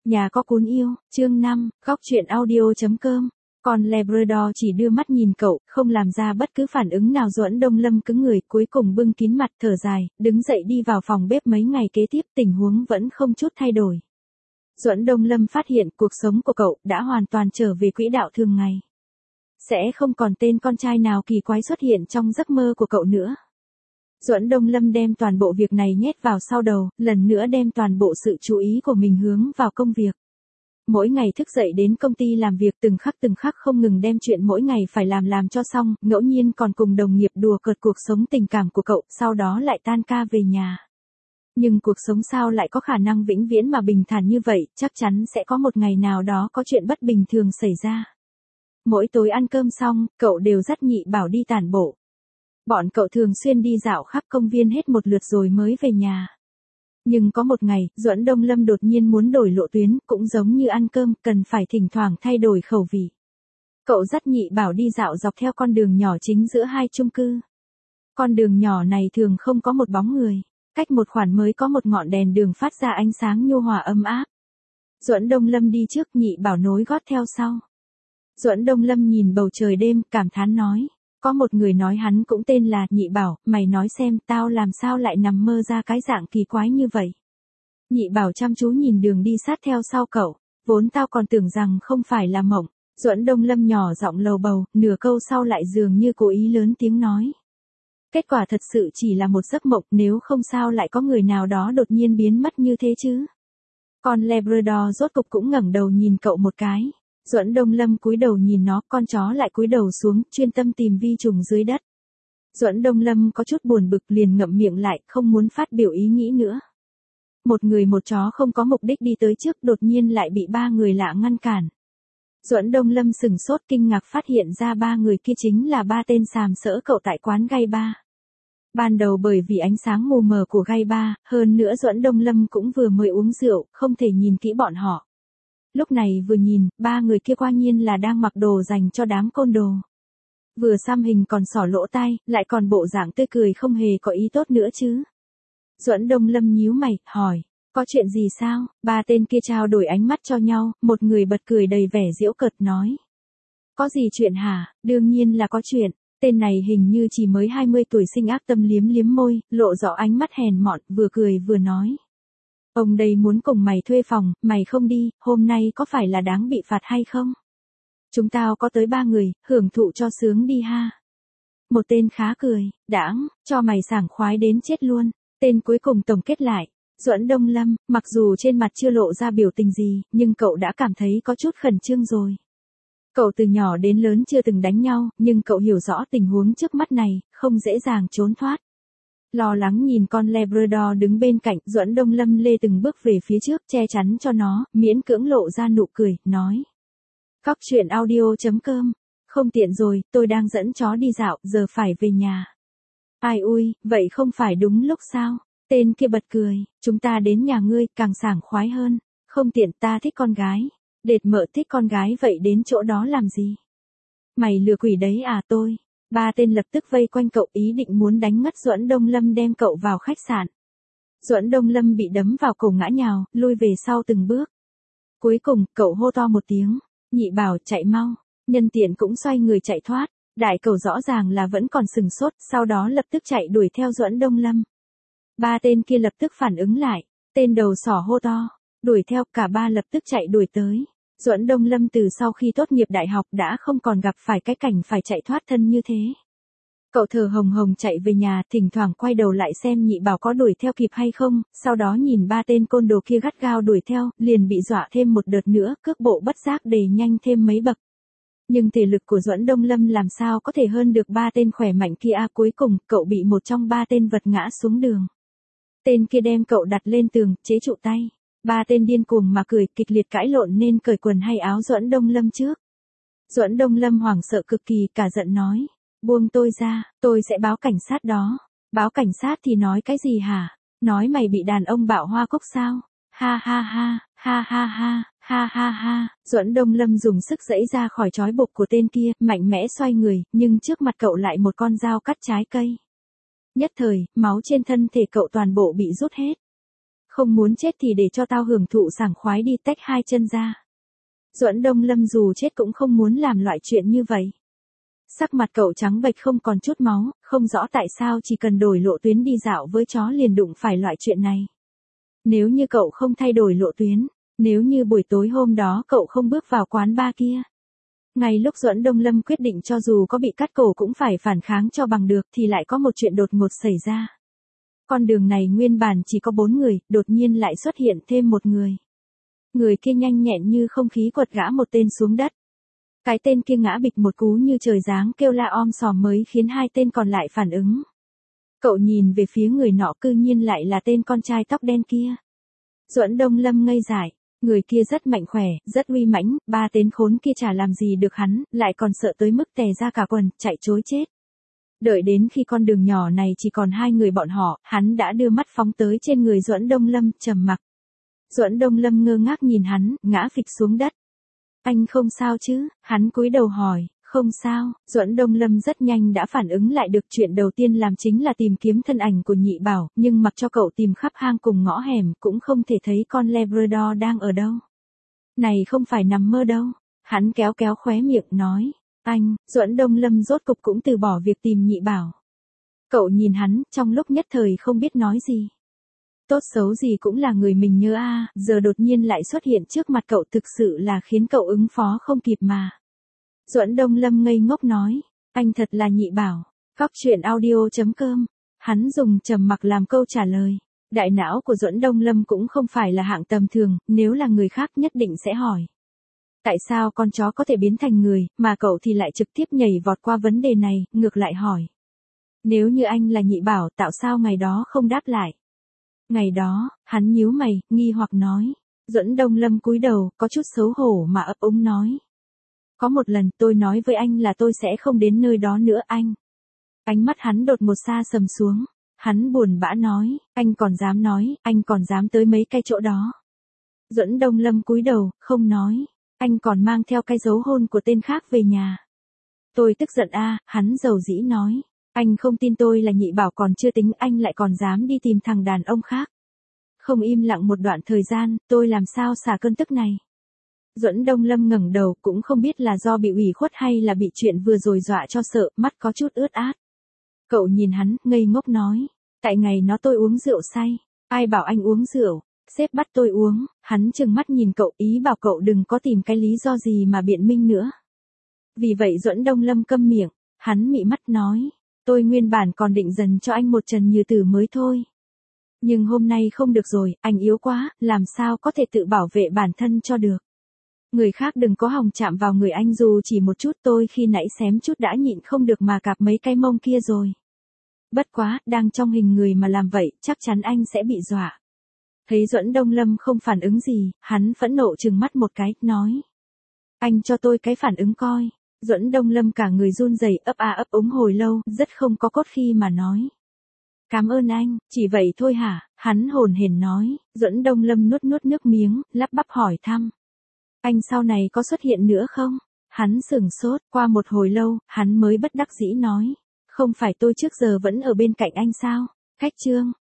Nhà có cún yêu, chương 5, góc truyện audio.com. Còn Labrador chỉ đưa mắt nhìn cậu, không làm ra bất cứ phản ứng nào. Duẫn Đông Lâm cứng người, cuối cùng bưng kín mặt thở dài, đứng dậy đi vào phòng bếp. Mấy ngày kế tiếp tình huống vẫn không chút thay đổi. Duẫn Đông Lâm phát hiện cuộc sống của cậu đã hoàn toàn trở về quỹ đạo thường ngày. Sẽ không còn tên con trai nào kỳ quái xuất hiện trong giấc mơ của cậu nữa. Duẫn Đông Lâm đem toàn bộ việc này nhét vào sau đầu, lần nữa đem toàn bộ sự chú ý của mình hướng vào công việc. Mỗi ngày thức dậy đến công ty làm việc từng khắc không ngừng đem chuyện mỗi ngày phải làm cho xong, ngẫu nhiên còn cùng đồng nghiệp đùa cợt cuộc sống tình cảm của cậu, sau đó lại tan ca về nhà. Nhưng cuộc sống sao lại có khả năng vĩnh viễn mà bình thản như vậy, chắc chắn sẽ có một ngày nào đó có chuyện bất bình thường xảy ra. Mỗi tối ăn cơm xong, cậu đều dắt Nhị Bảo đi tản bộ. Bọn cậu thường xuyên đi dạo khắp công viên hết một lượt rồi mới về nhà. Nhưng có một ngày, Duẫn Đông Lâm đột nhiên muốn đổi lộ tuyến, cũng giống như ăn cơm, cần phải thỉnh thoảng thay đổi khẩu vị. Cậu dắt Nhị Bảo đi dạo dọc theo con đường nhỏ chính giữa hai chung cư. Con đường nhỏ này thường không có một bóng người, cách một khoảng mới có một ngọn đèn đường phát ra ánh sáng nhu hòa ấm áp. Duẫn Đông Lâm đi trước, Nhị Bảo nối gót theo sau. Duẫn Đông Lâm nhìn bầu trời đêm, cảm thán nói. Có một người nói hắn cũng tên là Nhị Bảo, mày nói xem tao làm sao lại nằm mơ ra cái dạng kỳ quái như vậy. Nhị Bảo chăm chú nhìn đường đi sát theo sau cậu, vốn tao còn tưởng rằng không phải là mộng. Duẫn Đông Lâm nhỏ giọng lầu bầu, nửa câu sau lại dường như cố ý lớn tiếng nói. Kết quả thật sự chỉ là một giấc mộng, nếu không sao lại có người nào đó đột nhiên biến mất như thế chứ. Con Labrador rốt cục cũng ngẩng đầu nhìn cậu một cái. Duẫn Đông Lâm cúi đầu nhìn nó, con chó lại cúi đầu xuống, chuyên tâm tìm vi trùng dưới đất. Duẫn Đông Lâm có chút buồn bực liền ngậm miệng lại, không muốn phát biểu ý nghĩ nữa. Một người một chó không có mục đích đi tới trước, đột nhiên lại bị ba người lạ ngăn cản. Duẫn Đông Lâm sửng sốt kinh ngạc phát hiện ra ba người kia chính là ba tên sàm sỡ cậu tại quán gay bar. Ban đầu bởi vì ánh sáng mù mờ của gay bar, hơn nữa Duẫn Đông Lâm cũng vừa mới uống rượu, không thể nhìn kỹ bọn họ. Lúc này vừa nhìn, ba người kia quả nhiên là đang mặc đồ dành cho đám côn đồ. Vừa xăm hình còn xỏ lỗ tai, lại còn bộ dạng tươi cười không hề có ý tốt nữa chứ. Duẫn Đông Lâm nhíu mày, hỏi, có chuyện gì sao? Ba tên kia trao đổi ánh mắt cho nhau, một người bật cười đầy vẻ giễu cợt nói. Có gì chuyện hả? Đương nhiên là có chuyện. Tên này hình như chỉ mới 20 tuổi xinh ác tâm liếm liếm môi, lộ rõ ánh mắt hèn mọn, vừa cười vừa nói. Ông đây muốn cùng mày thuê phòng, mày không đi, hôm nay có phải là đáng bị phạt hay không? Chúng tao có tới 3 người, hưởng thụ cho sướng đi ha. Một tên khá cười, đãng, cho mày sảng khoái đến chết luôn. Tên cuối cùng tổng kết lại. Duẫn Đông Lâm, mặc dù trên mặt chưa lộ ra biểu tình gì, nhưng cậu đã cảm thấy có chút khẩn trương rồi. Cậu từ nhỏ đến lớn chưa từng đánh nhau, nhưng cậu hiểu rõ tình huống trước mắt này, không dễ dàng trốn thoát. Lo lắng nhìn con Labrador đứng bên cạnh, Duẫn Đông Lâm lê từng bước về phía trước, che chắn cho nó, miễn cưỡng lộ ra nụ cười, nói. Góc truyện audio.com. Không tiện rồi, tôi đang dẫn chó đi dạo, giờ phải về nhà. Ai ui, vậy không phải đúng lúc sao? Tên kia bật cười, chúng ta đến nhà ngươi, càng sảng khoái hơn. Không tiện, ta thích con gái. Đệt mợ thích con gái vậy đến chỗ đó làm gì? Mày lừa quỷ đấy à tôi? Ba tên lập tức vây quanh cậu ý định muốn đánh ngất Duẫn Đông Lâm đem cậu vào khách sạn. Duẫn Đông Lâm bị đấm vào cổ ngã nhào, lui về sau từng bước. Cuối cùng, cậu hô to một tiếng, Nhị Bảo chạy mau, nhân tiện cũng xoay người chạy thoát. Đại cậu rõ ràng là vẫn còn sừng sốt, sau đó lập tức chạy đuổi theo Duẫn Đông Lâm. Ba tên kia lập tức phản ứng lại, tên đầu sỏ hô to, đuổi theo, cả ba lập tức chạy đuổi tới. Duẫn Đông Lâm từ sau khi tốt nghiệp đại học đã không còn gặp phải cái cảnh phải chạy thoát thân như thế. Cậu thở hồng hồng chạy về nhà, thỉnh thoảng quay đầu lại xem Nhị Bảo có đuổi theo kịp hay không, sau đó nhìn ba tên côn đồ kia gắt gao đuổi theo, liền bị dọa thêm một đợt nữa, cước bộ bất giác đẩy nhanh thêm mấy bậc. Nhưng thể lực của Duẫn Đông Lâm làm sao có thể hơn được ba tên khỏe mạnh kia à, cuối cùng, cậu bị một trong ba tên vật ngã xuống đường. Tên kia đem cậu đặt lên tường, chế trụ tay. Ba tên điên cuồng mà cười, kịch liệt cãi lộn nên cởi quần hay áo Duẫn Đông Lâm trước. Duẫn Đông Lâm hoảng sợ cực kỳ, cả giận nói. Buông tôi ra, tôi sẽ báo cảnh sát đó. Báo cảnh sát thì nói cái gì hả? Nói mày bị đàn ông bạo hoa cúc sao? Ha ha ha, ha ha ha, ha ha ha. Duẫn Đông Lâm dùng sức giãy ra khỏi trói buộc của tên kia, mạnh mẽ xoay người, nhưng trước mặt cậu lại một con dao cắt trái cây. Nhất thời, máu trên thân thể cậu toàn bộ bị rút hết. Không muốn chết thì để cho tao hưởng thụ sảng khoái đi, tách hai chân ra. Duẫn Đông Lâm dù chết cũng không muốn làm loại chuyện như vậy. Sắc mặt cậu trắng bệch không còn chút máu, không rõ tại sao chỉ cần đổi lộ tuyến đi dạo với chó liền đụng phải loại chuyện này. Nếu như cậu không thay đổi lộ tuyến, nếu như buổi tối hôm đó cậu không bước vào quán bar kia. Ngay lúc Duẫn Đông Lâm quyết định cho dù có bị cắt cổ cũng phải phản kháng cho bằng được thì lại có một chuyện đột ngột xảy ra. Con đường này nguyên bản chỉ có 4 người, đột nhiên lại xuất hiện thêm một người. Người kia nhanh nhẹn như không khí quật gã một tên xuống đất. Cái tên kia ngã bịch một cú như trời giáng kêu la om sòm mới khiến hai tên còn lại phản ứng. Cậu nhìn về phía người nọ cư nhiên lại là tên con trai tóc đen kia. Duẫn Đông Lâm ngây dại, người kia rất mạnh khỏe, rất uy mãnh, 3 tên khốn kia chả làm gì được hắn, lại còn sợ tới mức tè ra cả quần, chạy trối chết. Đợi đến khi con đường nhỏ này chỉ còn 2 người bọn họ, hắn đã đưa mắt phóng tới trên người Duẫn Đông Lâm, trầm mặc. Duẫn Đông Lâm ngơ ngác nhìn hắn, ngã phịch xuống đất. Anh không sao chứ? Hắn cúi đầu hỏi. Không sao. Duẫn Đông Lâm rất nhanh đã phản ứng lại được, chuyện đầu tiên làm chính là tìm kiếm thân ảnh của Nhị Bảo, nhưng mặc cho cậu tìm khắp hang cùng ngõ hẻm cũng không thể thấy con Labrador đang ở đâu. Này không phải nằm mơ đâu. Hắn kéo kéo khóe miệng nói. Anh, Duẫn Đông Lâm rốt cục cũng từ bỏ việc tìm Nhị Bảo. Cậu nhìn hắn, trong lúc nhất thời không biết nói gì. Tốt xấu gì cũng là người mình nhớ a, giờ đột nhiên lại xuất hiện trước mặt cậu thực sự là khiến cậu ứng phó không kịp mà. Duẫn Đông Lâm ngây ngốc nói, anh thật là Nhị Bảo. Góc truyện audio.com. Hắn dùng trầm mặc làm câu trả lời. Đại não của Duẫn Đông Lâm cũng không phải là hạng tầm thường, nếu là người khác nhất định sẽ hỏi. Tại sao con chó có thể biến thành người, mà cậu thì lại trực tiếp nhảy vọt qua vấn đề này, ngược lại hỏi. Nếu như anh là Nhị Bảo, tại sao ngày đó không đáp lại? Ngày đó, hắn nhíu mày, nghi hoặc nói. Duẫn Đông Lâm cúi đầu, có chút xấu hổ mà ấp úng nói. Có một lần tôi nói với anh là tôi sẽ không đến nơi đó nữa anh. Ánh mắt hắn đột một xa sầm xuống. Hắn buồn bã nói, anh còn dám nói, anh còn dám tới mấy cái chỗ đó. Duẫn Đông Lâm cúi đầu, không nói. Anh còn mang theo cái dấu hôn của tên khác về nhà. Tôi tức giận a, hắn dầu dĩ nói. Anh không tin tôi là Nhị Bảo còn chưa tính, anh lại còn dám đi tìm thằng đàn ông khác. Không im lặng một đoạn thời gian, tôi làm sao xả cơn tức này. Duẫn Đông Lâm ngẩng đầu, cũng không biết là do bị ủy khuất hay là bị chuyện vừa rồi dọa cho sợ, mắt có chút ướt át. Cậu nhìn hắn, ngây ngốc nói. Tại ngày nó tôi uống rượu say. Ai bảo anh uống rượu? Sếp bắt tôi uống. Hắn trừng mắt nhìn cậu, ý bảo cậu đừng có tìm cái lý do gì mà biện minh nữa. Vì vậy Duẫn Đông Lâm câm miệng. Hắn mị mắt nói. Tôi nguyên bản còn định dần cho anh một trần như tử mới thôi. Nhưng hôm nay không được rồi, anh yếu quá, làm sao có thể tự bảo vệ bản thân cho được. Người khác đừng có hòng chạm vào người anh dù chỉ một chút, tôi khi nãy xém chút đã nhịn không được mà cạp mấy cái mông kia rồi. Bất quá, đang trong hình người mà làm vậy, chắc chắn anh sẽ bị dọa. Thấy Duẫn Đông Lâm không phản ứng gì, hắn phẫn nộ trừng mắt một cái, nói. Anh cho tôi cái phản ứng coi. Duẫn Đông Lâm cả người run rẩy, ấp a ấp úng hồi lâu, rất không có cốt khi mà nói. Cảm ơn anh, chỉ vậy thôi hả? Hắn hồn hển nói. Duẫn Đông Lâm nuốt nuốt nước miếng, lắp bắp hỏi thăm. Anh sau này có xuất hiện nữa không? Hắn sửng sốt, qua một hồi lâu, hắn mới bất đắc dĩ nói. Không phải tôi trước giờ vẫn ở bên cạnh anh sao? Khách trương,